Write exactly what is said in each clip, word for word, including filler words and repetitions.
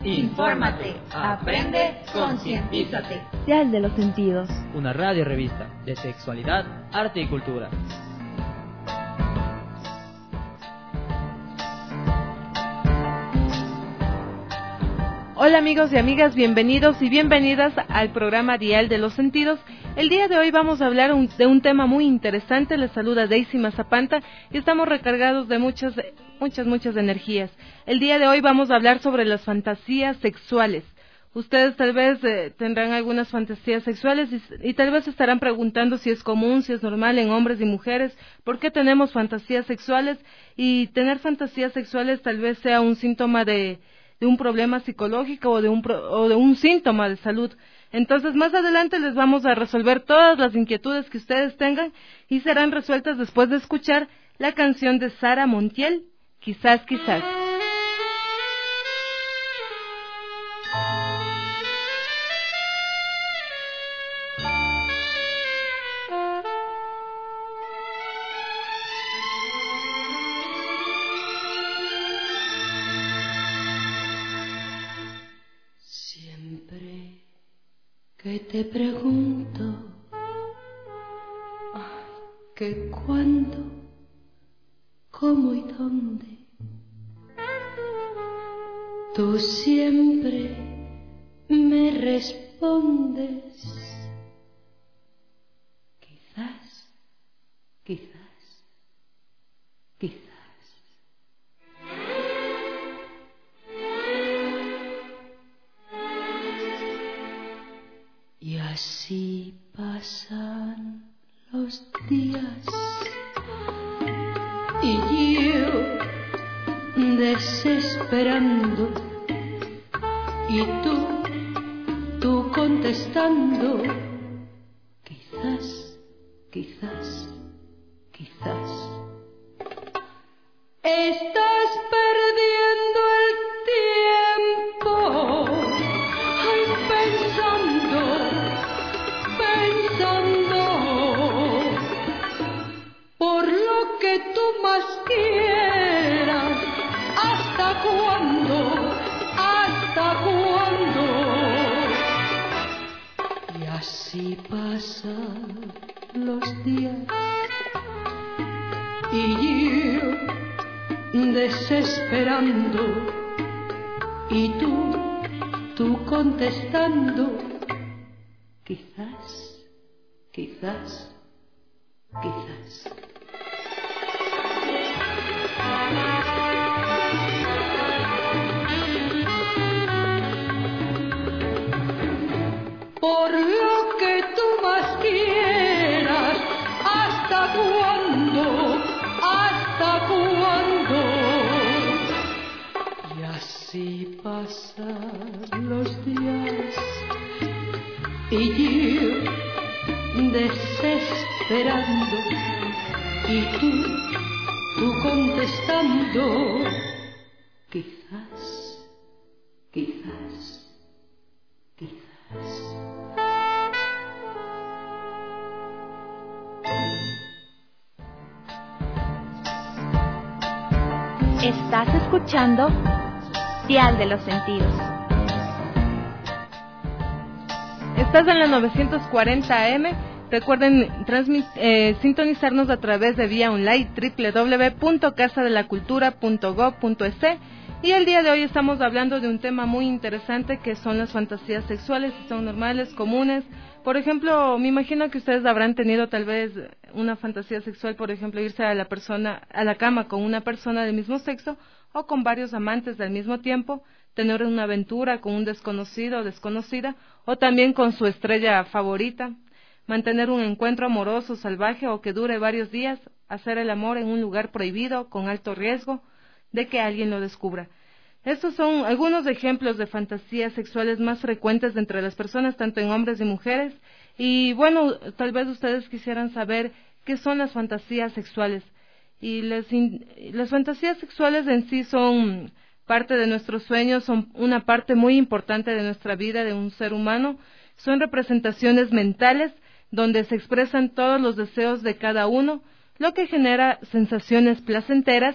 Infórmate, aprende, concientízate. Dial de los Sentidos. Una radio revista de sexualidad, arte y cultura. Hola amigos y amigas, bienvenidos y bienvenidas al programa Dial de los Sentidos. El día de hoy vamos a hablar un, de un tema muy interesante. Les saluda Daisy Mazapanta y estamos recargados de muchas, muchas, muchas energías. El día de hoy vamos a hablar sobre las fantasías sexuales. Ustedes tal vez eh, tendrán algunas fantasías sexuales y, y tal vez estarán preguntando si es común, si es normal en hombres y mujeres, por qué tenemos fantasías sexuales, y tener fantasías sexuales tal vez sea un síntoma de... de un problema psicológico o de un pro, o de un síntoma de salud. Entonces, más adelante les vamos a resolver todas las inquietudes que ustedes tengan y serán resueltas después de escuchar la canción de Sara Montiel, Quizás, quizás. Que te pregunto, ay, que cuándo, cómo y dónde, tú siempre me respondes, quizás, quizás, quizás. Y así pasan los días y yo desesperando y tú, tú contestando, quizás, quizás, quizás. Estás perdiendo el tiempo, ay, pensando, pensando, por lo que tú más quieras. ¿Hasta cuándo? ¿Hasta cuándo? Y así pasan los días y yo desesperando y tú, tú contestando, quizás, quizás, quizás. Por lo que tú más quieras, ¿hasta cuándo? ¿Hasta cuándo? Y así pasan los días y yo desesperando y tú, tú contestando, quizás, quizás, quizás. Estás escuchando Dial de los Sentidos. Estás en la novecientos cuarenta A M. Recuerden transmit, eh, sintonizarnos a través de vía online doble u doble u doble u punto casa de la cultura punto gob punto es. Y el día de hoy estamos hablando de un tema muy interesante que son las fantasías sexuales, si son normales, comunes. Por ejemplo, me imagino que ustedes habrán tenido tal vez una fantasía sexual, por ejemplo, irse a la persona a la cama con una persona del mismo sexo o con varios amantes al mismo tiempo, tener una aventura con un desconocido o desconocida, o también con su estrella favorita, mantener un encuentro amoroso, salvaje o que dure varios días, hacer el amor en un lugar prohibido con alto riesgo de que alguien lo descubra. Estos son algunos ejemplos de fantasías sexuales más frecuentes entre las personas, tanto en hombres y mujeres. Y bueno, tal vez ustedes quisieran saber qué son las fantasías sexuales. Y les in, las fantasías sexuales en sí son parte de nuestros sueños, son una parte muy importante de nuestra vida de un ser humano. Son representaciones mentales donde se expresan todos los deseos de cada uno, lo que genera sensaciones placenteras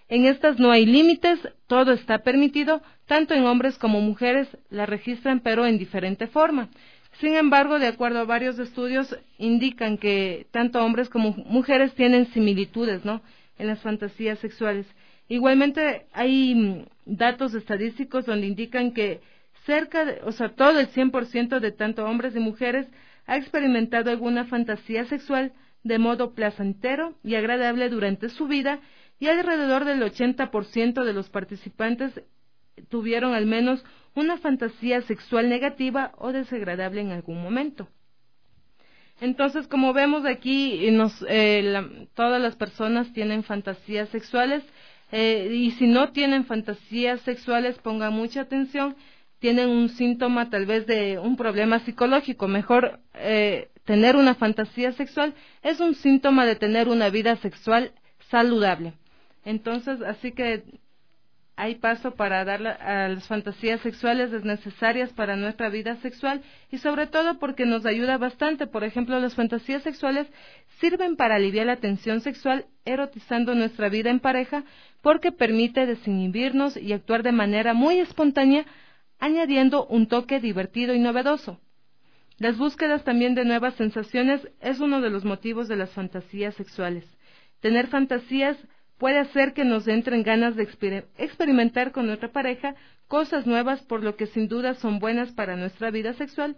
En estas no hay límites, todo está permitido, tanto en hombres como mujeres la registran, pero en diferente forma. Sin embargo, de acuerdo a varios estudios, indican que tanto hombres como mujeres tienen similitudes, ¿no?, en las fantasías sexuales. Igualmente, hay datos estadísticos donde indican que cerca de, o sea, todo el cien por ciento de tanto hombres y mujeres ha experimentado alguna fantasía sexual de modo placentero y agradable durante su vida, y alrededor del ochenta por ciento de los participantes tuvieron al menos una fantasía sexual negativa o desagradable en algún momento. Entonces, como vemos aquí, nos, eh, la, todas las personas tienen fantasías sexuales, eh, y si no tienen fantasías sexuales, pongan mucha atención, tienen un síntoma tal vez de un problema psicológico. Mejor eh, tener una fantasía sexual es un síntoma de tener una vida sexual saludable. Entonces, así que hay paso para dar a las fantasías sexuales necesarias para nuestra vida sexual, y sobre todo porque nos ayuda bastante. Por ejemplo, las fantasías sexuales sirven para aliviar la tensión sexual, erotizando nuestra vida en pareja, porque permite desinhibirnos y actuar de manera muy espontánea, añadiendo un toque divertido y novedoso. Las búsquedas también de nuevas sensaciones es uno de los motivos de las fantasías sexuales. Tener fantasías puede hacer que nos entren ganas de exper- experimentar con nuestra pareja cosas nuevas, por lo que sin duda son buenas para nuestra vida sexual,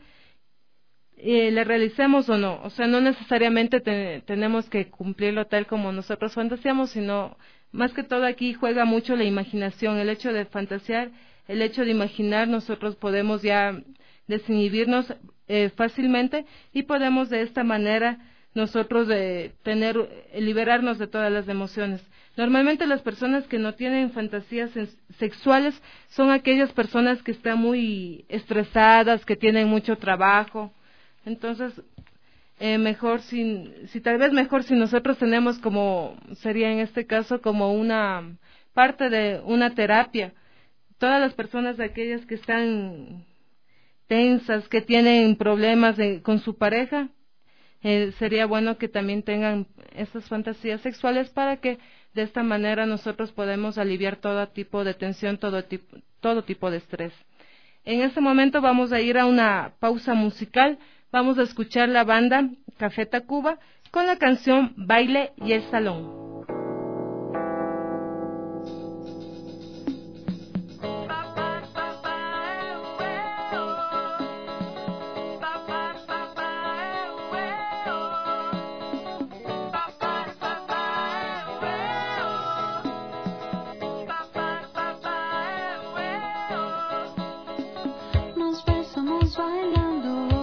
eh, le realicemos o no. O sea, no necesariamente te- tenemos que cumplirlo tal como nosotros fantaseamos, sino más que todo aquí juega mucho la imaginación, el hecho de fantasear, el hecho de imaginar. Nosotros podemos ya desinhibirnos eh, fácilmente, y podemos de esta manera nosotros de tener, liberarnos de todas las emociones. Normalmente las personas que no tienen fantasías sexuales son aquellas personas que están muy estresadas, que tienen mucho trabajo. Entonces, eh, mejor si, si tal vez mejor si nosotros tenemos, como sería en este caso, como una parte de una terapia. Todas las personas de aquellas que están tensas, que tienen problemas de, con su pareja, eh, sería bueno que también tengan esas fantasías sexuales, para que de esta manera nosotros podemos aliviar todo tipo de tensión, todo tipo, todo tipo de estrés. En este momento vamos a ir a una pausa musical. Vamos a escuchar la banda Café Tacuba con la canción Baile y el Salón.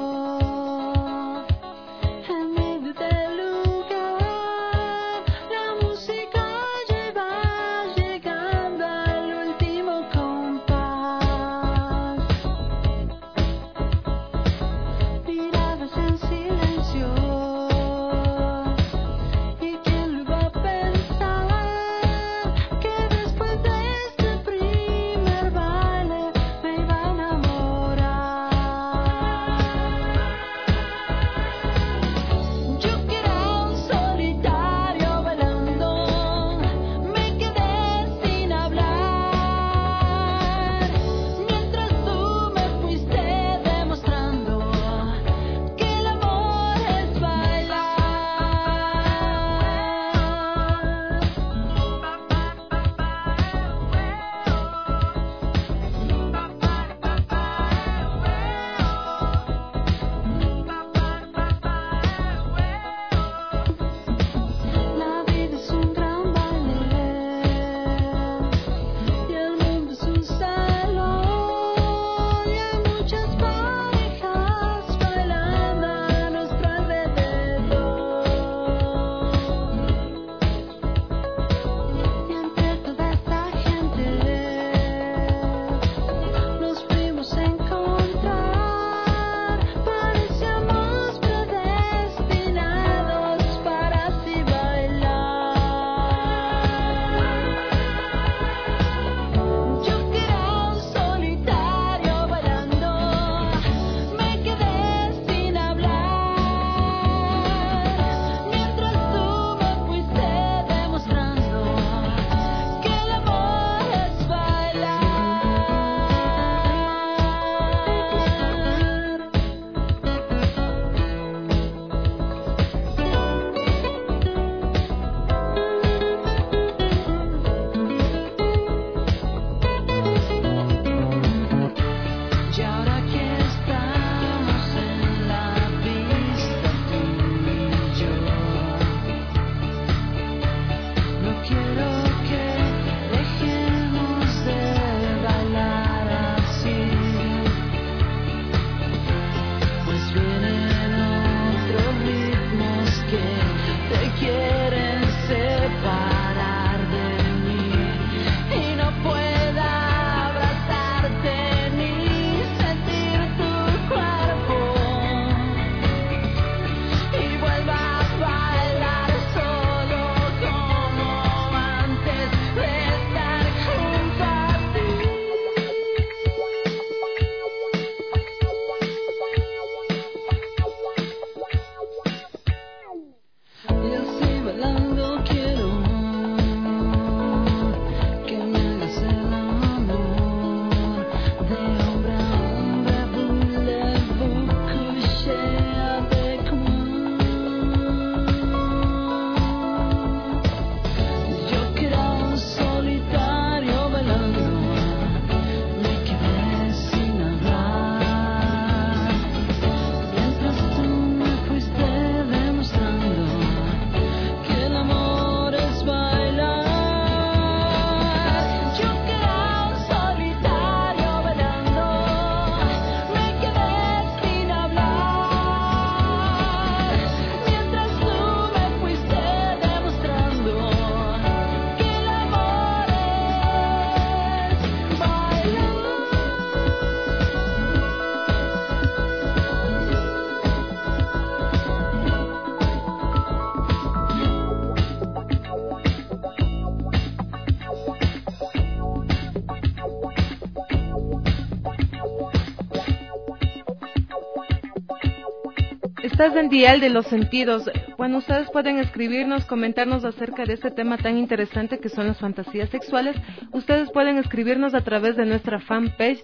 Bailando en medio del lugar, la Estás en Dial de los Sentidos. Bueno, ustedes pueden escribirnos, comentarnos acerca de este tema tan interesante que son las fantasías sexuales. Ustedes pueden escribirnos a través de nuestra fanpage,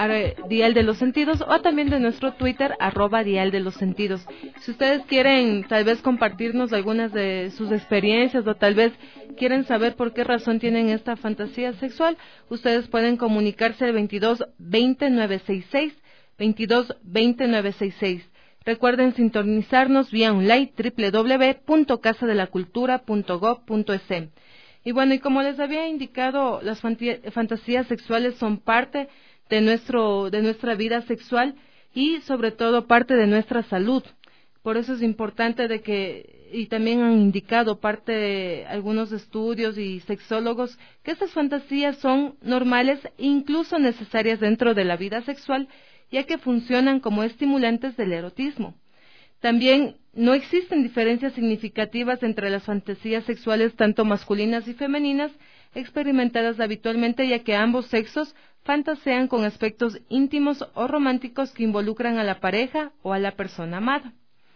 Dial de los Sentidos, o también de nuestro Twitter, arroba Dial de los Sentidos. Si ustedes quieren tal vez compartirnos algunas de sus experiencias o tal vez quieren saber por qué razón tienen esta fantasía sexual, ustedes pueden comunicarse al veintidós veinte nueve sesenta y seis, veintidós veinte nueve sesenta y seis. Recuerden sintonizarnos vía online doble u doble u doble u punto casa de la cultura punto gob punto es. Y bueno, y como les había indicado, las fantasías sexuales son parte de nuestro de nuestra vida sexual y sobre todo parte de nuestra salud. Por eso es importante de que, y también han indicado parte de algunos estudios y sexólogos, que estas fantasías son normales e incluso necesarias dentro de la vida sexual, ya que funcionan como estimulantes del erotismo. También no existen diferencias significativas entre las fantasías sexuales tanto masculinas y femeninas experimentadas habitualmente, ya que ambos sexos fantasean con aspectos íntimos o románticos que involucran a la pareja o a la persona amada.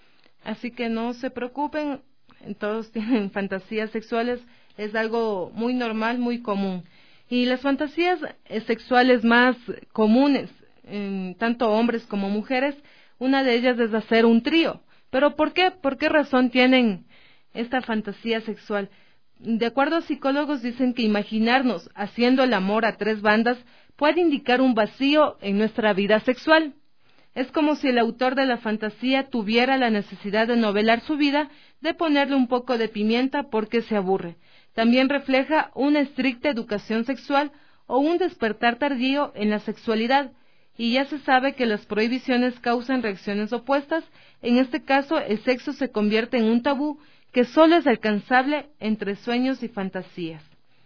Así que no se preocupen, todos tienen fantasías sexuales, es algo muy normal, muy común. Y las fantasías sexuales más comunes, en tanto hombres como mujeres, una de ellas es hacer un trío. ¿Pero por qué? ¿Por qué razón tienen esta fantasía sexual? De acuerdo a psicólogos, dicen que imaginarnos haciendo el amor a tres bandas puede indicar un vacío en nuestra vida sexual. Es como si el autor de la fantasía tuviera la necesidad de novelar su vida, de ponerle un poco de pimienta porque se aburre. También refleja una estricta educación sexual o un despertar tardío en la sexualidad. Y ya se sabe que las prohibiciones causan reacciones opuestas. En este caso, el sexo se convierte en un tabú que solo es alcanzable entre sueños y fantasías.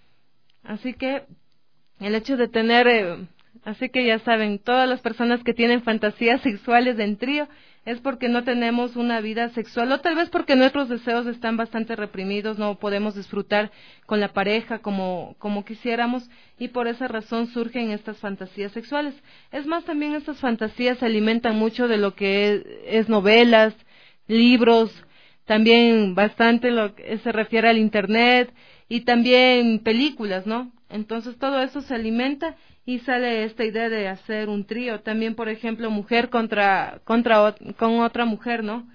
Así que el hecho de tener, eh, así que ya saben, todas las personas que tienen fantasías sexuales en trío es porque no tenemos una vida sexual, o tal vez porque nuestros deseos están bastante reprimidos, no podemos disfrutar con la pareja como, como quisiéramos, y por esa razón surgen estas fantasías sexuales. Es más, también estas fantasías se alimentan mucho de lo que es, es novelas, libros, también bastante lo que se refiere al internet, y también películas, ¿no? Entonces todo eso se alimenta y sale esta idea de hacer un trío. También, por ejemplo, mujer contra, contra con otra mujer, ¿no?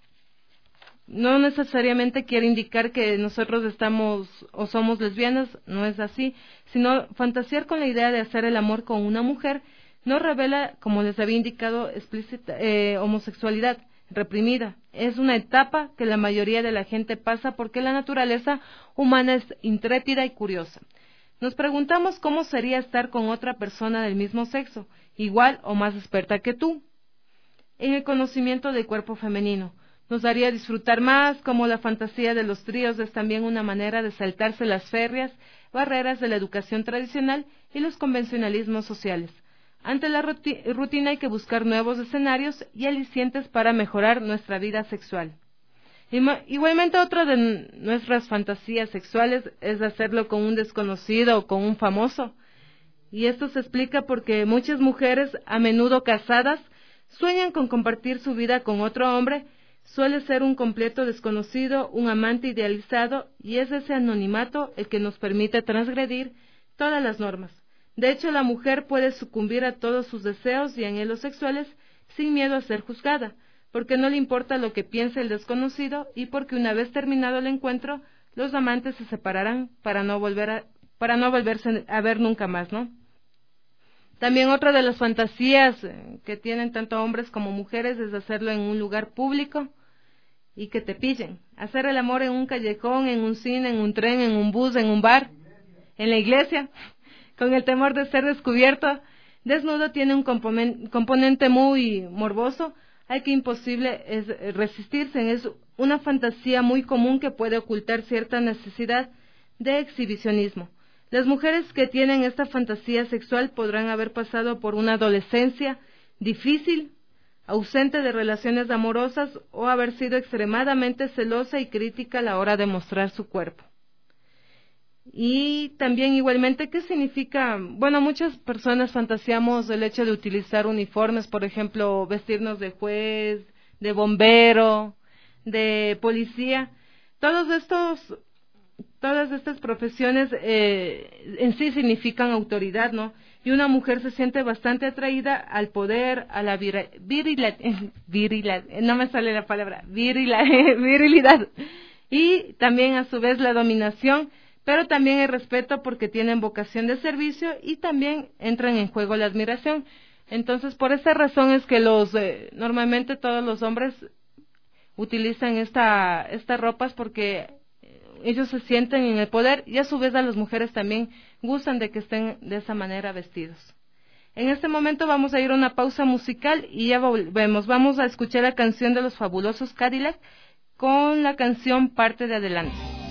No necesariamente quiere indicar que nosotros estamos o somos lesbianas, no es así, sino fantasear con la idea de hacer el amor con una mujer no revela, como les había indicado, explícita eh, homosexualidad reprimida. Es una etapa que la mayoría de la gente pasa porque la naturaleza humana es intrépida y curiosa. Nos preguntamos cómo sería estar con otra persona del mismo sexo, igual o más experta que tú, en el conocimiento del cuerpo femenino. Nos haría disfrutar más, como la fantasía de los tríos es también una manera de saltarse las férreas barreras de la educación tradicional y los convencionalismos sociales. Ante la rutina hay que buscar nuevos escenarios y alicientes para mejorar nuestra vida sexual. Igualmente, otra de nuestras fantasías sexuales es hacerlo con un desconocido o con un famoso. Y esto se explica porque muchas mujeres, a menudo casadas, sueñan con compartir su vida con otro hombre. Suele ser un completo desconocido, un amante idealizado, y es ese anonimato el que nos permite transgredir todas las normas. De hecho, la mujer puede sucumbir a todos sus deseos y anhelos sexuales sin miedo a ser juzgada, porque no le importa lo que piense el desconocido y porque una vez terminado el encuentro, los amantes se separarán para no volver a, para no volverse a ver nunca más, ¿no? También otra de las fantasías que tienen tanto hombres como mujeres es hacerlo en un lugar público y que te pillen. Hacer el amor en un callejón, en un cine, en un tren, en un bus, en un bar, en la iglesia, con el temor de ser descubierto. Desnudo tiene un componente muy morboso, al que imposible es resistirse. Es una fantasía muy común que puede ocultar cierta necesidad de exhibicionismo. Las mujeres que tienen esta fantasía sexual podrán haber pasado por una adolescencia difícil, ausente de relaciones amorosas, o haber sido extremadamente celosa y crítica a la hora de mostrar su cuerpo. Y también igualmente, ¿qué significa? Bueno, muchas personas fantaseamos el hecho de utilizar uniformes, por ejemplo, vestirnos de juez, de bombero, de policía. Todos estos, todas estas profesiones eh, en sí significan autoridad, ¿no? Y una mujer se siente bastante atraída al poder, a la vira, virila, virila, no me sale la palabra, virila, virilidad, y también a su vez la dominación, pero también el respeto porque tienen vocación de servicio y también entran en juego la admiración. Entonces, por esa razón es que los eh, normalmente todos los hombres utilizan esta estas ropas porque ellos se sienten en el poder y a su vez a las mujeres también gustan de que estén de esa manera vestidos. En este momento vamos a ir a una pausa musical y ya volvemos. Vamos a escuchar la canción de los Fabulosos Cadillac con la canción Parte de Adelante.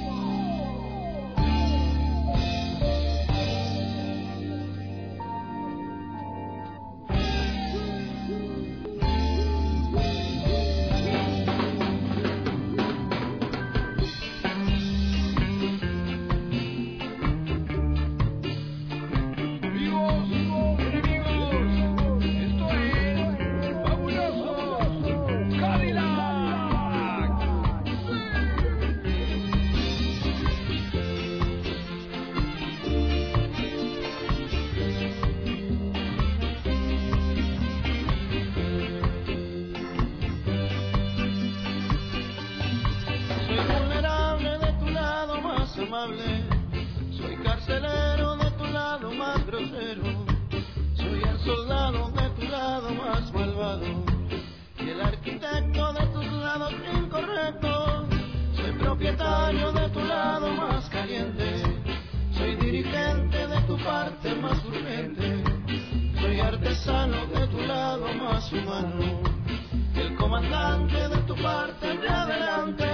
Soy carcelero de tu lado más grosero, soy el soldado de tu lado más malvado y el arquitecto de tus lados incorrectos. Soy propietario de tu lado más caliente, soy dirigente de tu parte más urgente, soy artesano de tu lado más humano, el comandante de tu parte de adelante.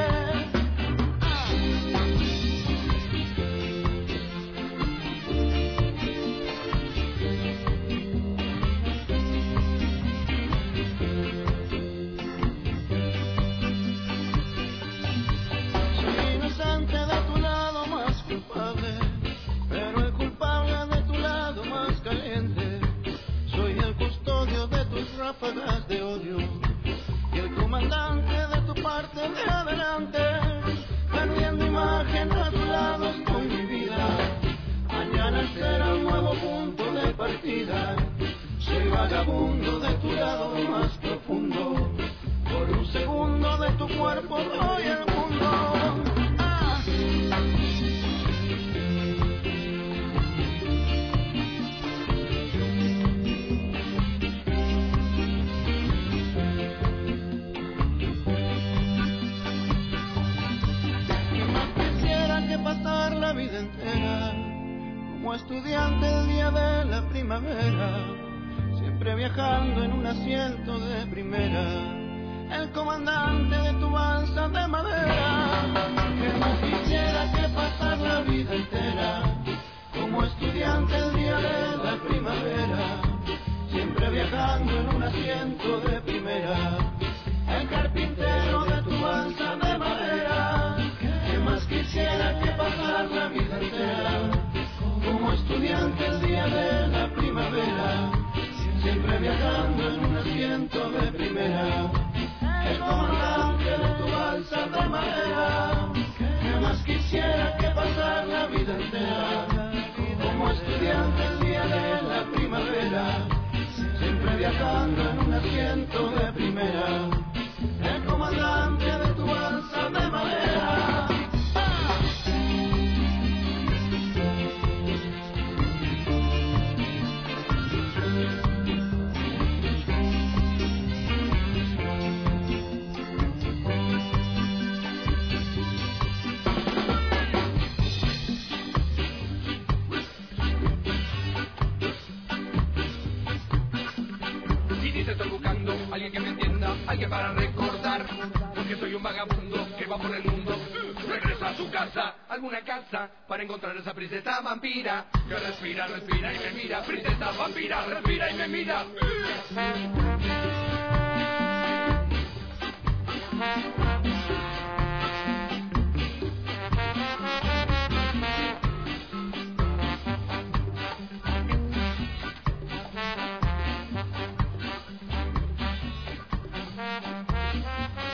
Ráfagas de odio y el comandante de tu parte de adelante, perdiendo imagen a tu lado con mi vida. Mañana será un nuevo punto de partida. Soy vagabundo de tu lado más profundo. Por un segundo de tu cuerpo doy el mundo. ¡Ah! Pasar la vida entera como estudiante el día de la primavera, siempre viajando en un asiento de primera, el comandante de tu balsa de madera. Que más quisiera que pasar la vida entera como estudiante el día de la primavera, siempre viajando en un asiento de primera, el carpintero de tu balsa de madera. Más quisiera que pasar la vida entera como estudiante el día de la primavera, siempre viajando en un asiento de primera, el comandante de tu balsa de madera. Que más quisiera que pasar la vida entera como estudiante el día de la primavera, siempre viajando en un asiento de primera, el comandante de tu balsa de madera. Alguien que me entienda, alguien para recordar, porque soy un vagabundo que va por el mundo. Regresa a su casa, alguna casa, para encontrar esa princesa vampira que respira, respira y me mira. Princesa vampira, respira y me mira.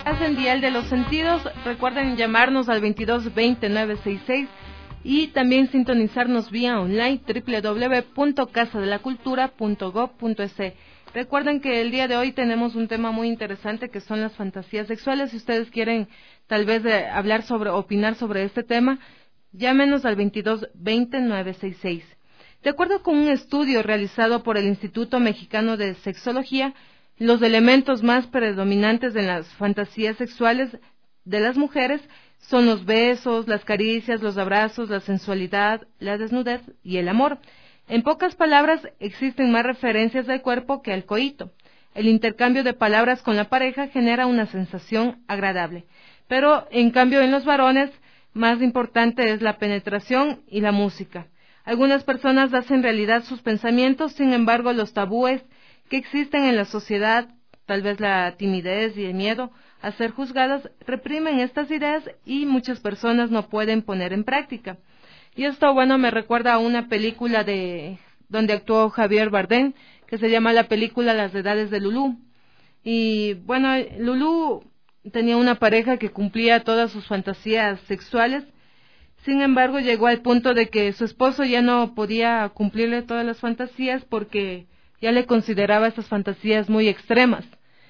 En Dial de los Sentidos, recuerden llamarnos al veintidós veinte nueve sesenta y seis y también sintonizarnos vía online doble u doble u doble u punto casa de la cultura punto gob punto es. Recuerden que el día de hoy tenemos un tema muy interesante que son las fantasías sexuales. Si ustedes quieren tal vez de hablar sobre, opinar sobre este tema, llámenos al veintidós veinte nueve sesenta y seis. De acuerdo con un estudio realizado por el Instituto Mexicano de Sexología, los elementos más predominantes en las fantasías sexuales de las mujeres son los besos, las caricias, los abrazos, la sensualidad, la desnudez y el amor. En pocas palabras, existen más referencias al cuerpo que al coito. El intercambio de palabras con la pareja genera una sensación agradable. Pero, en cambio, en los varones, más importante es la penetración y la música. Algunas personas hacen realidad sus pensamientos, sin embargo, los tabúes que existen en la sociedad, tal vez la timidez y el miedo a ser juzgadas, reprimen estas ideas y muchas personas no pueden poner en práctica. Y esto, bueno, me recuerda a una película de donde actuó Javier Bardem, que se llama la película Las Edades de Lulú. Y, bueno, Lulú tenía una pareja que cumplía todas sus fantasías sexuales. Sin embargo, llegó al punto de que su esposo ya no podía cumplirle todas las fantasías porque ya le consideraba estas fantasías muy extremas.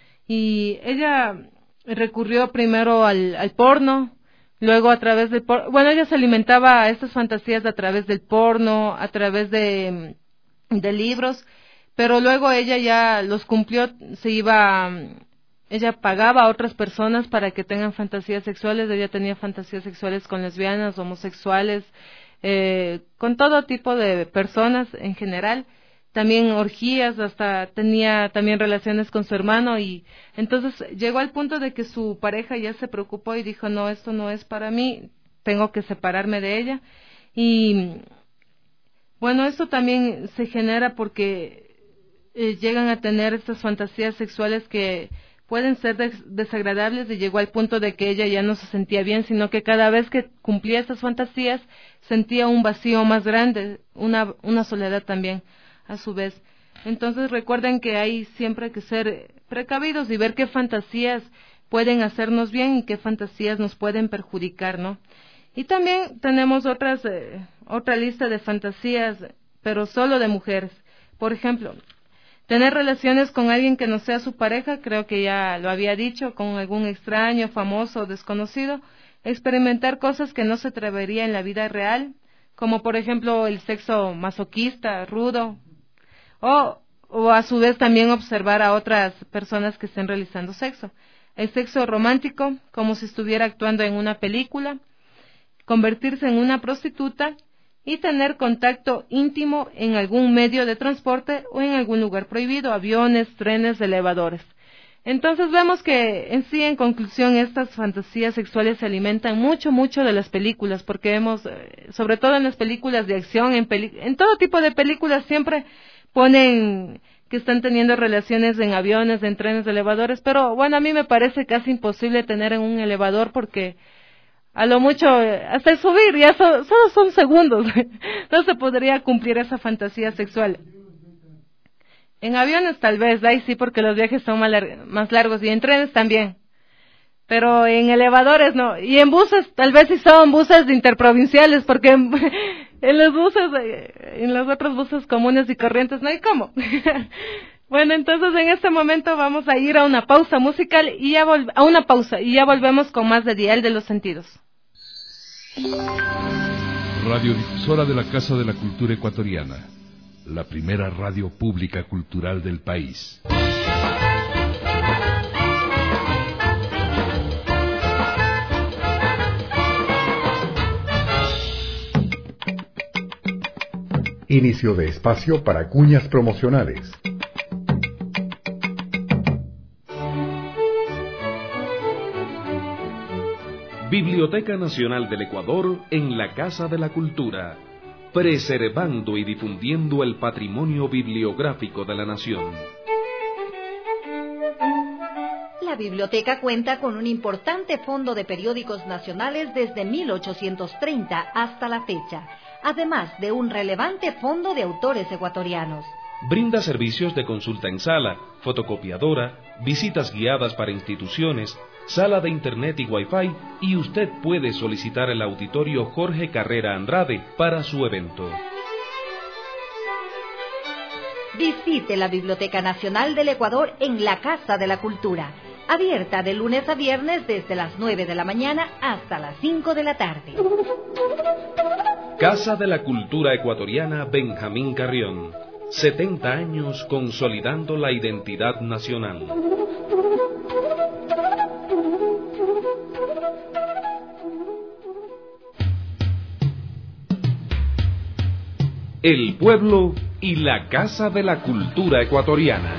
Y ella recurrió primero al, al porno, luego a través del porno, bueno, ella se alimentaba a estas fantasías a través del porno, a través de, de libros, pero luego ella ya los cumplió, se iba, ella pagaba a otras personas para que tengan fantasías sexuales. Ella tenía fantasías sexuales con lesbianas, homosexuales, eh, con todo tipo de personas en general. También orgías, hasta tenía también relaciones con su hermano, y entonces llegó al punto de que su pareja ya se preocupó y dijo, no, esto no es para mí, tengo que separarme de ella. Y bueno, esto también se genera porque eh, llegan a tener estas fantasías sexuales que pueden ser des- desagradables, y llegó al punto de que ella ya no se sentía bien, sino que cada vez que cumplía estas fantasías sentía un vacío más grande, una, una soledad también a su vez. Entonces recuerden que hay siempre que ser precavidos y ver qué fantasías pueden hacernos bien y qué fantasías nos pueden perjudicar, ¿no? Y también tenemos otras eh, otra lista de fantasías, pero solo de mujeres. Por ejemplo, tener relaciones con alguien que no sea su pareja, creo que ya lo había dicho, con algún extraño, famoso o desconocido, experimentar cosas que no se atrevería en la vida real, como por ejemplo el sexo masoquista, rudo, O, o a su vez también observar a otras personas que estén realizando sexo. El sexo romántico, como si estuviera actuando en una película, convertirse en una prostituta y tener contacto íntimo en algún medio de transporte o en algún lugar prohibido, aviones, trenes, elevadores. Entonces vemos que en sí, en conclusión, estas fantasías sexuales se alimentan mucho, mucho de las películas, porque vemos, sobre todo en las películas de acción, en, peli- en todo tipo de películas siempre ponen que están teniendo relaciones en aviones, en trenes, de elevadores, pero bueno, a mí me parece casi imposible tener en un elevador porque a lo mucho, hasta el subir, ya so, solo son segundos, no se podría cumplir esa fantasía sexual. En aviones tal vez, ahí sí, porque los viajes son más, lar- más largos, y en trenes también, pero en elevadores no, y en buses, tal vez sí son buses interprovinciales, porque en, en los buses, en los otros buses comunes y corrientes no hay cómo. Bueno, entonces en este momento vamos a ir a una pausa musical, y ya vol- a una pausa, y ya volvemos con más de Dial de los Sentidos. Radiodifusora de la Casa de la Cultura Ecuatoriana, la primera radio pública cultural del país. Inicio de espacio para cuñas promocionales. Biblioteca Nacional del Ecuador en la Casa de la Cultura, preservando y difundiendo el patrimonio bibliográfico de la nación. La biblioteca cuenta con un importante fondo de periódicos nacionales desde mil ochocientos treinta hasta la fecha, además de un relevante fondo de autores ecuatorianos. Brinda servicios de consulta en sala, fotocopiadora, visitas guiadas para instituciones, sala de internet y wifi, y usted puede solicitar el auditorio Jorge Carrera Andrade para su evento. Visite la Biblioteca Nacional del Ecuador en la Casa de la Cultura, abierta de lunes a viernes desde las nueve de la mañana hasta las cinco de la tarde. Casa de la Cultura Ecuatoriana Benjamín Carrión, setenta años consolidando la identidad nacional. El pueblo y la Casa de la Cultura Ecuatoriana.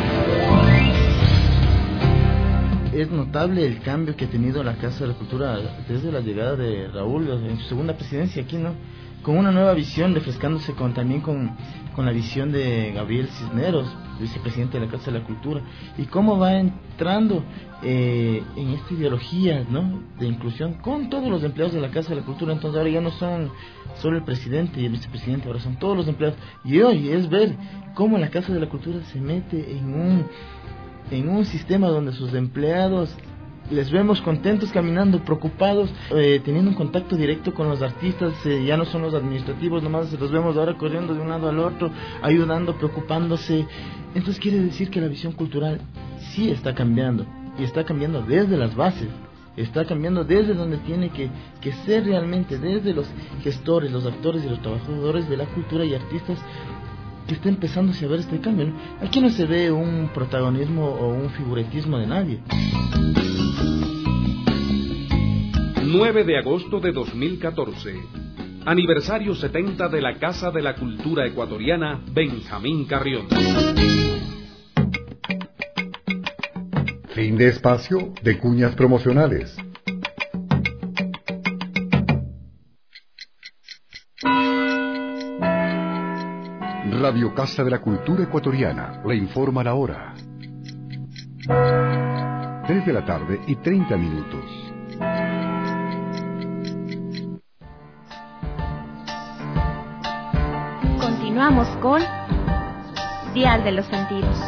Es notable el cambio que ha tenido la Casa de la Cultura desde la llegada de Raúl en su segunda presidencia aquí, ¿no? Con una nueva visión, refrescándose con, también con, con la visión de Gabriel Cisneros, vicepresidente de la Casa de la Cultura, y cómo va entrando eh, en esta ideología, ¿no?, de inclusión con todos los empleados de la Casa de la Cultura. Entonces ahora ya no son solo el presidente y el vicepresidente, ahora son todos los empleados, y hoy es ver cómo la Casa de la Cultura se mete en un, en un sistema donde sus empleados les vemos contentos caminando, preocupados, eh, teniendo un contacto directo con los artistas, eh, ya no son los administrativos, nomás los vemos ahora corriendo de un lado al otro, ayudando, preocupándose. Entonces quiere decir que la visión cultural sí está cambiando, y está cambiando desde las bases, está cambiando desde donde tiene que, que ser realmente, desde los gestores, los actores y los trabajadores de la cultura y artistas, que está empezándose a ver este cambio, ¿no? Aquí no se ve un protagonismo o un figuretismo de nadie. nueve de agosto de dos mil catorce. Aniversario setenta de la Casa de la Cultura Ecuatoriana Benjamín Carrión. Fin de espacio de cuñas promocionales. Radio Casa de la Cultura Ecuatoriana le informa la hora. tres de la tarde y treinta minutos. Continuamos con Dial de los Sentidos.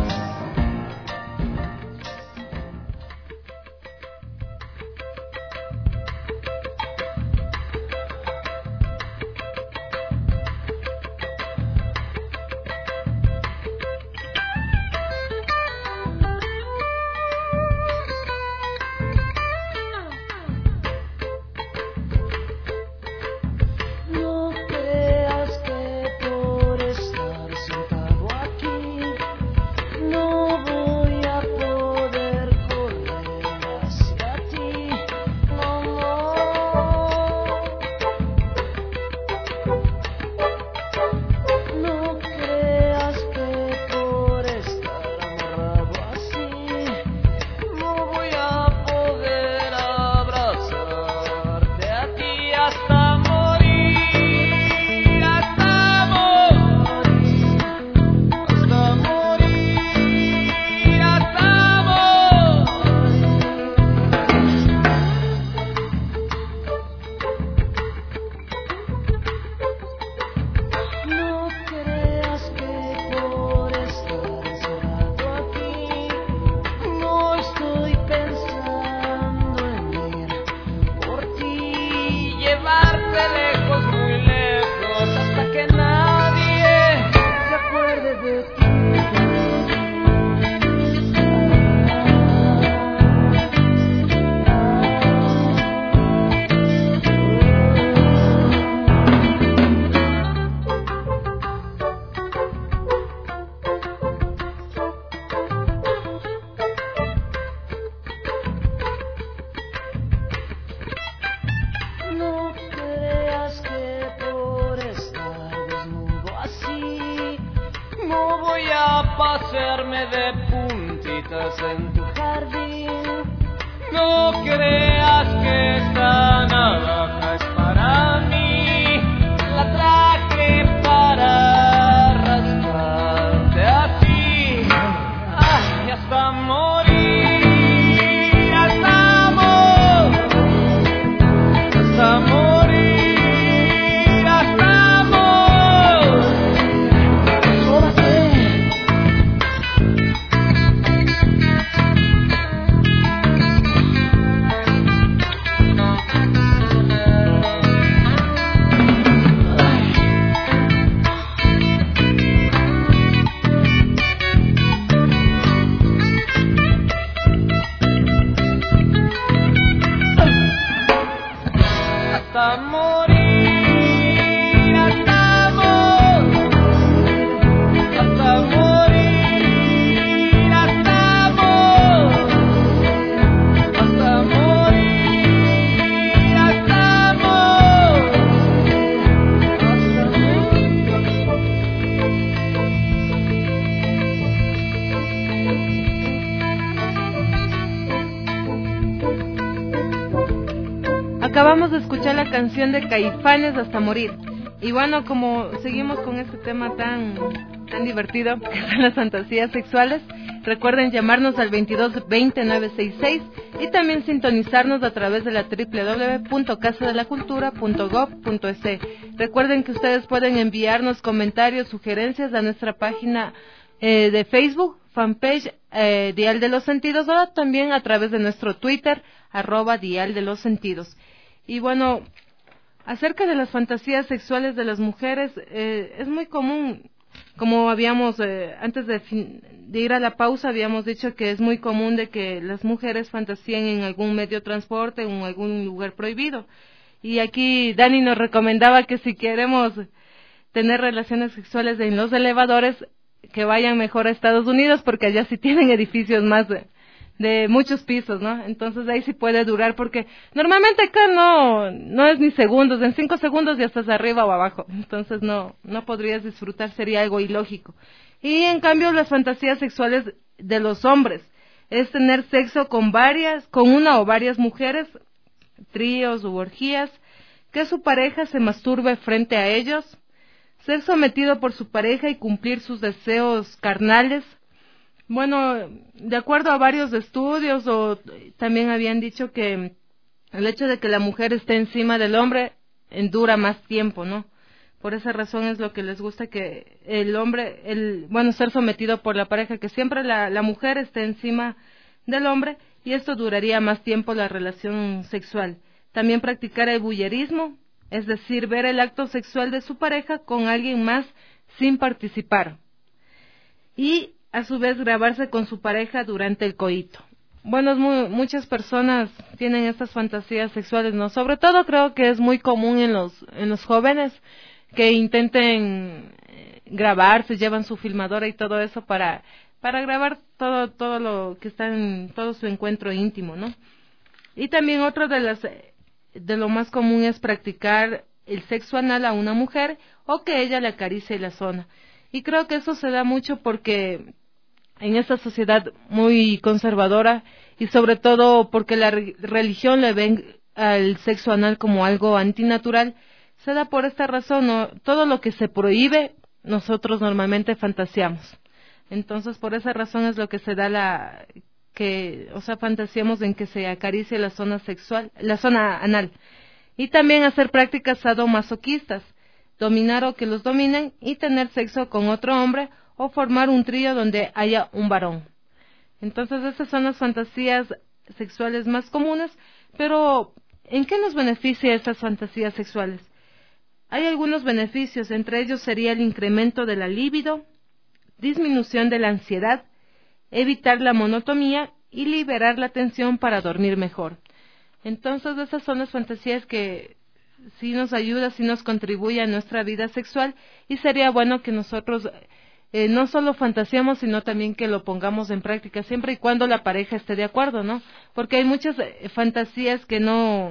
pasearme de puntitas en tu jardín. No creas que esta navaja es para mí, la traje para rascarte a ti. Ay, hasta morir, hasta morir, hasta morir, hasta morir. Sóbate. Acabamos de escuchar la canción de Caifanes Hasta Morir. Y bueno, como seguimos con este tema tan tan divertido que son las fantasías sexuales, recuerden llamarnos al veintidós veinte nueve sesenta y seis y también sintonizarnos a través de la doble u doble u doble u punto casa de la cultura punto gob punto es. Recuerden que ustedes pueden enviarnos comentarios, sugerencias a nuestra página eh, de Facebook, fanpage eh, Dial de los Sentidos, o también a través de nuestro Twitter, arroba Dial de los Sentidos. Y bueno, acerca de las fantasías sexuales de las mujeres, eh, es muy común, como habíamos, eh, antes de, fin, de ir a la pausa, habíamos dicho que es muy común de que las mujeres fantasíen en algún medio de transporte o en algún lugar prohibido. Y aquí Dani nos recomendaba que si queremos tener relaciones sexuales en los elevadores, que vayan mejor a Estados Unidos, porque allá sí tienen edificios más de, de muchos pisos, ¿no? Entonces ahí sí puede durar, porque normalmente acá no no es ni segundos, en cinco segundos ya estás arriba o abajo, entonces no no podrías disfrutar, sería algo ilógico. Y en cambio las fantasías sexuales de los hombres es tener sexo con varias, con una o varias mujeres, tríos u orgías, que su pareja se masturbe frente a ellos, ser sometido por su pareja y cumplir sus deseos carnales. Bueno, de acuerdo a varios estudios, o también habían dicho que el hecho de que la mujer esté encima del hombre dura más tiempo, ¿no? Por esa razón es lo que les gusta, que el hombre, el bueno, ser sometido por la pareja, que siempre la, la mujer esté encima del hombre, y esto duraría más tiempo la relación sexual. También practicar el voyerismo, es decir, ver el acto sexual de su pareja con alguien más sin participar. Y a su vez grabarse con su pareja durante el coito. Bueno, es muy, muchas personas tienen estas fantasías sexuales, ¿no? Sobre todo creo que es muy común en los en los jóvenes que intenten grabarse, llevan su filmadora y todo eso para para grabar todo todo lo que está en todo su encuentro íntimo, ¿no? Y también otro de las de lo más común es practicar el sexo anal a una mujer o que ella le acaricie la zona. Y creo que eso se da mucho porque en esta sociedad muy conservadora, y sobre todo porque la re- religión le ven al sexo anal como algo antinatural, se da por esta razón, ¿no? Todo lo que se prohíbe nosotros normalmente fantaseamos. Entonces por esa razón es lo que se da la que, o sea, fantaseamos en que se acaricie la zona sexual, la zona anal. Y también hacer prácticas sadomasoquistas, dominar o que los dominen y tener sexo con otro hombre o formar un trío donde haya un varón. Entonces esas son las fantasías sexuales más comunes, pero ¿en qué nos beneficia estas fantasías sexuales? Hay algunos beneficios, entre ellos sería el incremento de la libido, disminución de la ansiedad, evitar la monotonía y liberar la tensión para dormir mejor. Entonces esas son las fantasías que sí nos ayudan, sí nos contribuye a nuestra vida sexual, y sería bueno que nosotros eh, no solo fantaseamos, sino también que lo pongamos en práctica, siempre y cuando la pareja esté de acuerdo, ¿no? Porque hay muchas eh, fantasías que no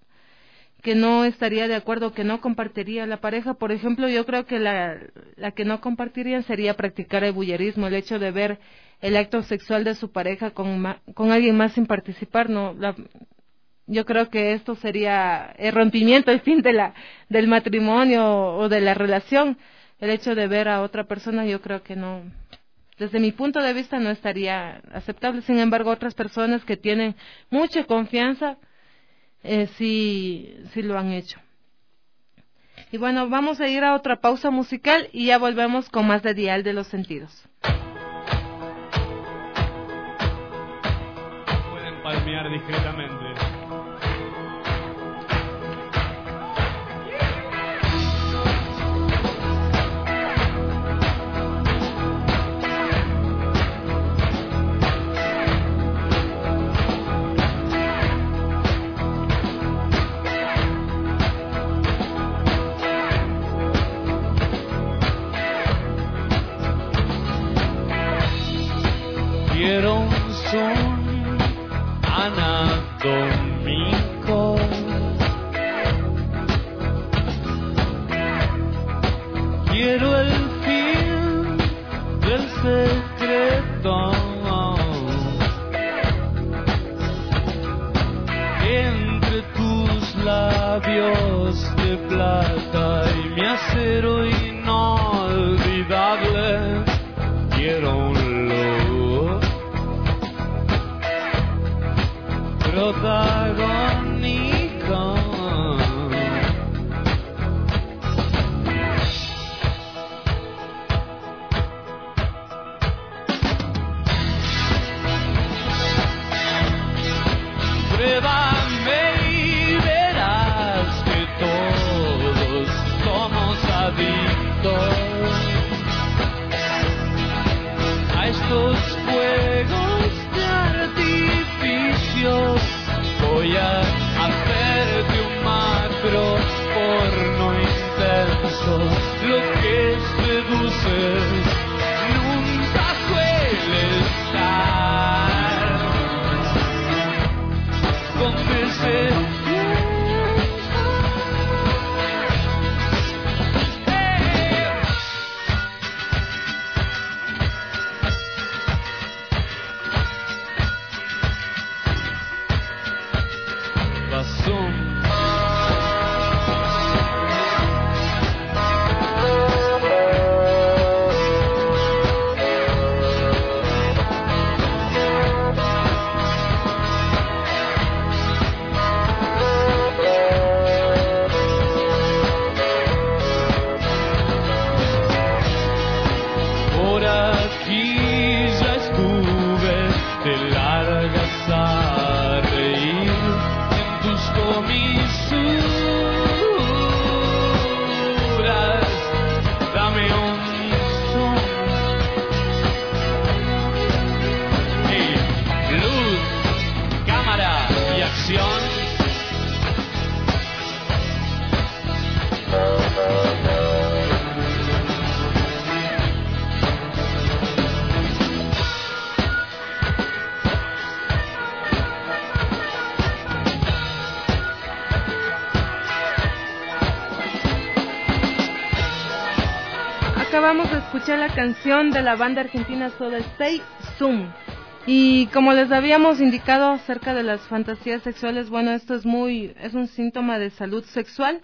que no estaría de acuerdo, que no compartiría la pareja. Por ejemplo, yo creo que la, la que no compartirían sería practicar el voyerismo, el hecho de ver el acto sexual de su pareja con, ma, con alguien más sin participar, ¿no? La, yo creo que esto sería el rompimiento, el fin de la del matrimonio o de la relación. El hecho de ver a otra persona, yo creo que no, desde mi punto de vista no estaría aceptable. Sin embargo, otras personas que tienen mucha confianza, eh, sí, sí lo han hecho. Y bueno, vamos a ir a otra pausa musical y ya volvemos con más de Dial de los Sentidos. Pueden palmear discretamente. Quiero un sueño anatómico, quiero el fin del secreto, entre tus labios protagónico. Pruébame y verás que todos somos adictos a estos fuegos de artificio. Voy a hacerte un macro porno intenso. Lo que seduce nunca suele estar donde se Acabamos de escuchar la canción de la banda argentina Soda Stereo, Zoom. Y como les habíamos indicado acerca de las fantasías sexuales, bueno, esto es muy, es un síntoma de salud sexual.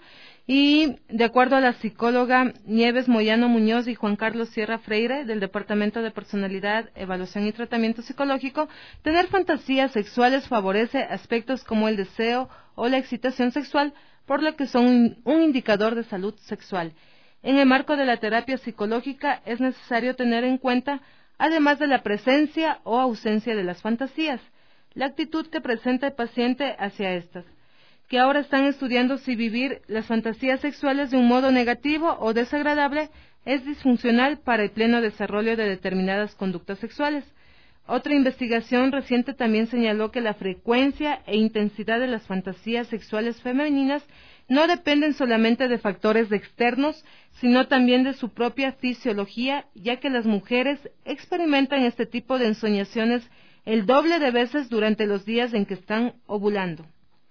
Y de acuerdo a la psicóloga Nieves Moyano Muñoz y Juan Carlos Sierra Freire del Departamento de Personalidad, Evaluación y Tratamiento Psicológico, tener fantasías sexuales favorece aspectos como el deseo o la excitación sexual, por lo que son un indicador de salud sexual. En el marco de la terapia psicológica es necesario tener en cuenta, además de la presencia o ausencia de las fantasías, la actitud que presenta el paciente hacia estas, que ahora están estudiando si vivir las fantasías sexuales de un modo negativo o desagradable es disfuncional para el pleno desarrollo de determinadas conductas sexuales. Otra investigación reciente también señaló que la frecuencia e intensidad de las fantasías sexuales femeninas no dependen solamente de factores externos, sino también de su propia fisiología, ya que las mujeres experimentan este tipo de ensoñaciones el doble de veces durante los días en que están ovulando.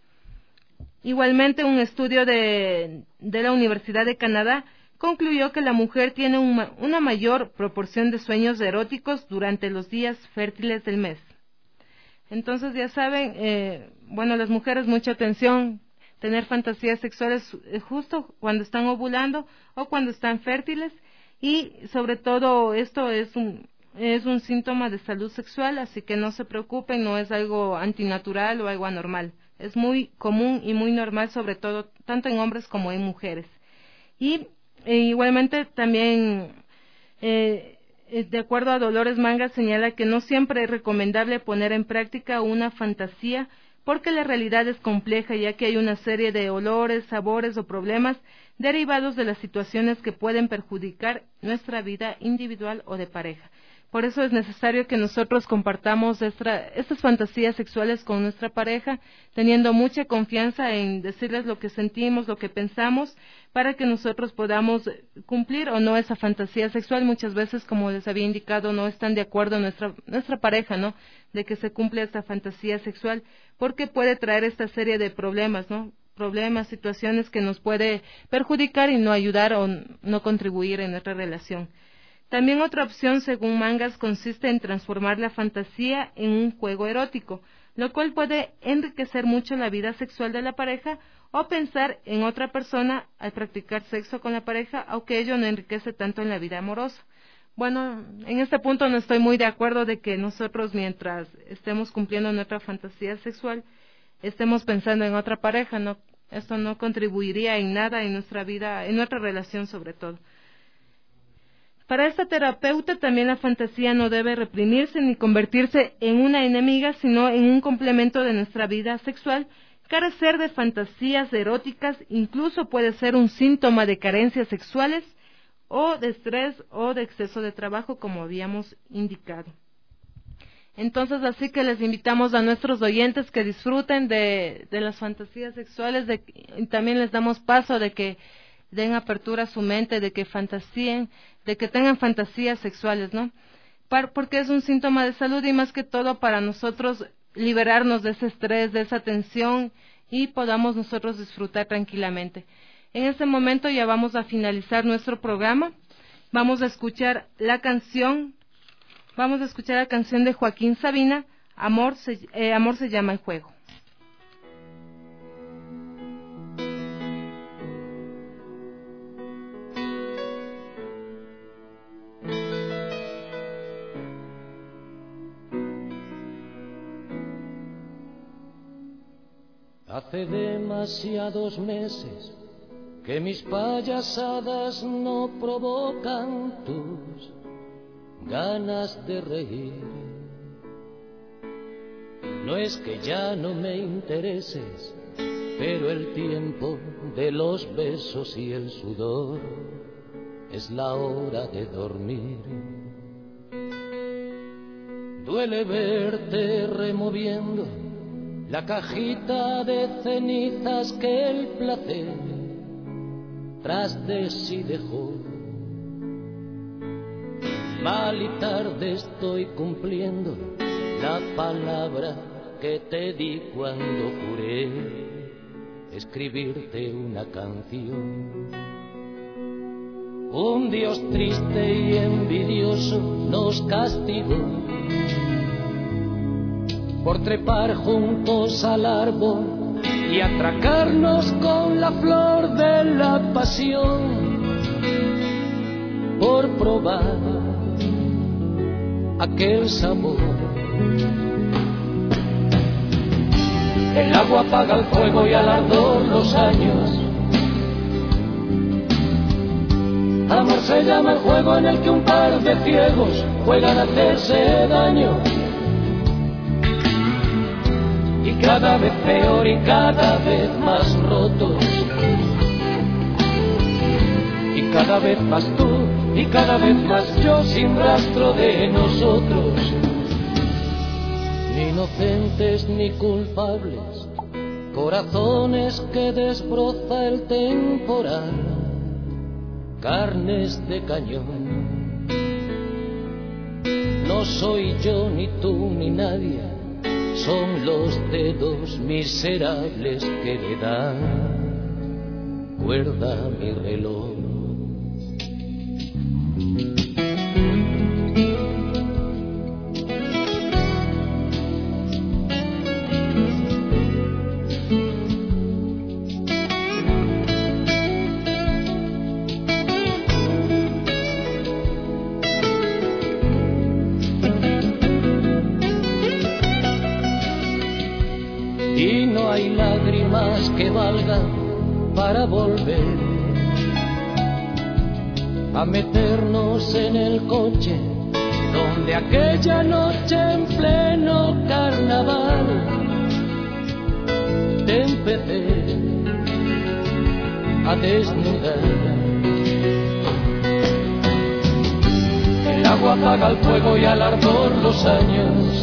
Igualmente, un estudio de, de la Universidad de Canadá concluyó que la mujer tiene una, una mayor proporción de sueños eróticos durante los días fértiles del mes. Entonces, ya saben, eh, bueno, las mujeres, mucha atención, tener fantasías sexuales justo cuando están ovulando o cuando están fértiles, y sobre todo esto es un, es un síntoma de salud sexual, así que no se preocupen, no es algo antinatural o algo anormal. Es muy común y muy normal, sobre todo tanto en hombres como en mujeres. Y e igualmente también, eh, de acuerdo a Dolores Manga, señala que no siempre es recomendable poner en práctica una fantasía porque la realidad es compleja, ya que hay una serie de olores, sabores o problemas derivados de las situaciones que pueden perjudicar nuestra vida individual o de pareja. Por eso es necesario que nosotros compartamos esta, estas fantasías sexuales con nuestra pareja, teniendo mucha confianza en decirles lo que sentimos, lo que pensamos, para que nosotros podamos cumplir o no esa fantasía sexual. Muchas veces, como les había indicado, no están de acuerdo nuestra, nuestra pareja, ¿no?, de que se cumpla esta fantasía sexual, porque puede traer esta serie de problemas, ¿no?, problemas, situaciones que nos puede perjudicar y no ayudar o no contribuir en nuestra relación. También otra opción, según Mangas, consiste en transformar la fantasía en un juego erótico, lo cual puede enriquecer mucho la vida sexual de la pareja, o pensar en otra persona al practicar sexo con la pareja, aunque ello no enriquece tanto en la vida amorosa. Bueno, en este punto no estoy muy de acuerdo de que nosotros, mientras estemos cumpliendo nuestra fantasía sexual, estemos pensando en otra pareja, no, esto no contribuiría en nada en nuestra vida, en nuestra relación sobre todo. Para esta terapeuta también la fantasía no debe reprimirse ni convertirse en una enemiga, sino en un complemento de nuestra vida sexual. Carecer de fantasías eróticas incluso puede ser un síntoma de carencias sexuales o de estrés o de exceso de trabajo, como habíamos indicado. Entonces, así que les invitamos a nuestros oyentes que disfruten de, de las fantasías sexuales, de, y también les damos paso de que den apertura a su mente, de que fantasíen, de que tengan fantasías sexuales, ¿no? Para, porque es un síntoma de salud y más que todo para nosotros liberarnos de ese estrés, de esa tensión y podamos nosotros disfrutar tranquilamente. En este momento ya vamos a finalizar nuestro programa. Vamos a escuchar la canción, vamos a escuchar la canción de Joaquín Sabina, Amor se, eh, Amor se llama el juego. Hace demasiados meses que mis payasadas no provocan tus ganas de reír. No es que ya no me intereses, pero el tiempo de los besos y el sudor es la hora de dormir. Duele verte removiendo la cajita de cenizas que el placer tras de sí dejó. Mal y tarde estoy cumpliendo la palabra que te di cuando juré escribirte una canción. Un Dios triste y envidioso nos castigó por trepar juntos al árbol y atracarnos con la flor de la pasión, por probar aquel sabor. El agua apaga el fuego y al ardor los años. Amor se llama el juego en el que un par de ciegos juegan a hacerse daño. Y cada vez peor y cada vez más rotos. Y cada vez más tú y cada vez más yo sin rastro de nosotros. Ni inocentes ni culpables, corazones que desbroza el temporal, carnes de cañón. No soy yo ni tú ni nadie, son los dedos miserables que le dan cuerda a mi reloj. Que valgan para volver a meternos en el coche donde aquella noche en pleno carnaval te empecé a desnudar. El agua apaga el fuego y al ardor los años.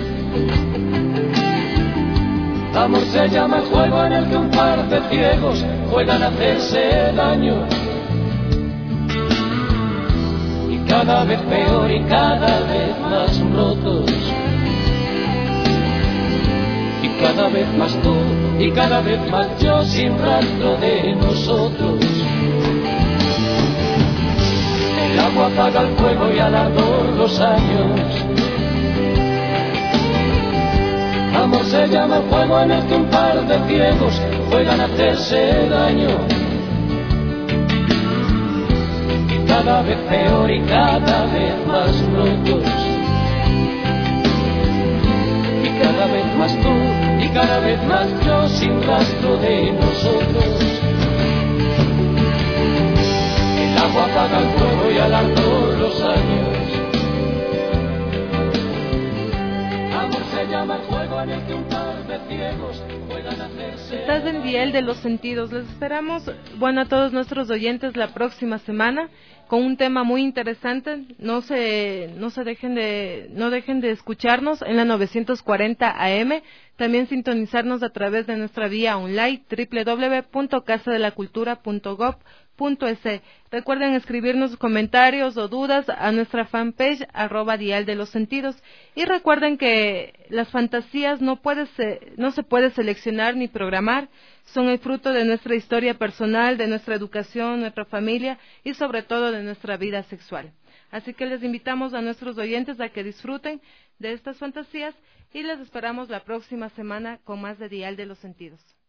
Amor se llama el juego en el que un par de ciegos juegan a hacerse daño. Y cada vez peor y cada vez más rotos. Y cada vez más tú y cada vez más yo sin rastro de nosotros. El agua apaga el fuego y al ardor los años. Amor se llama el juego en el que un par de ciegos juegan a hacerse daño. Y cada vez peor y cada vez más rotos. Y cada vez más tú y cada cada vez más yo sin rastro de nosotros. El agua apaga el fuego y alargó los años. Amor se llama el juego en el que un par de ciegos juegan a hacerse. Estás en Dial de los Sentidos. Les esperamos, bueno, a todos nuestros oyentes la próxima semana con un tema muy interesante. No se no se dejen de no dejen de escucharnos en la novecientos cuarenta A M, también sintonizarnos a través de nuestra vía online doble u doble u doble u punto casa de la cultura punto gob punto es. Recuerden escribirnos comentarios o dudas a nuestra fanpage arroba Dial de los Sentidos, y recuerden que las fantasías no puede se, no se puede seleccionar ni programar, son el fruto de nuestra historia personal, de nuestra educación, nuestra familia y sobre todo de nuestra vida sexual. Así que les invitamos a nuestros oyentes a que disfruten de estas fantasías y les esperamos la próxima semana con más de Dial de los Sentidos.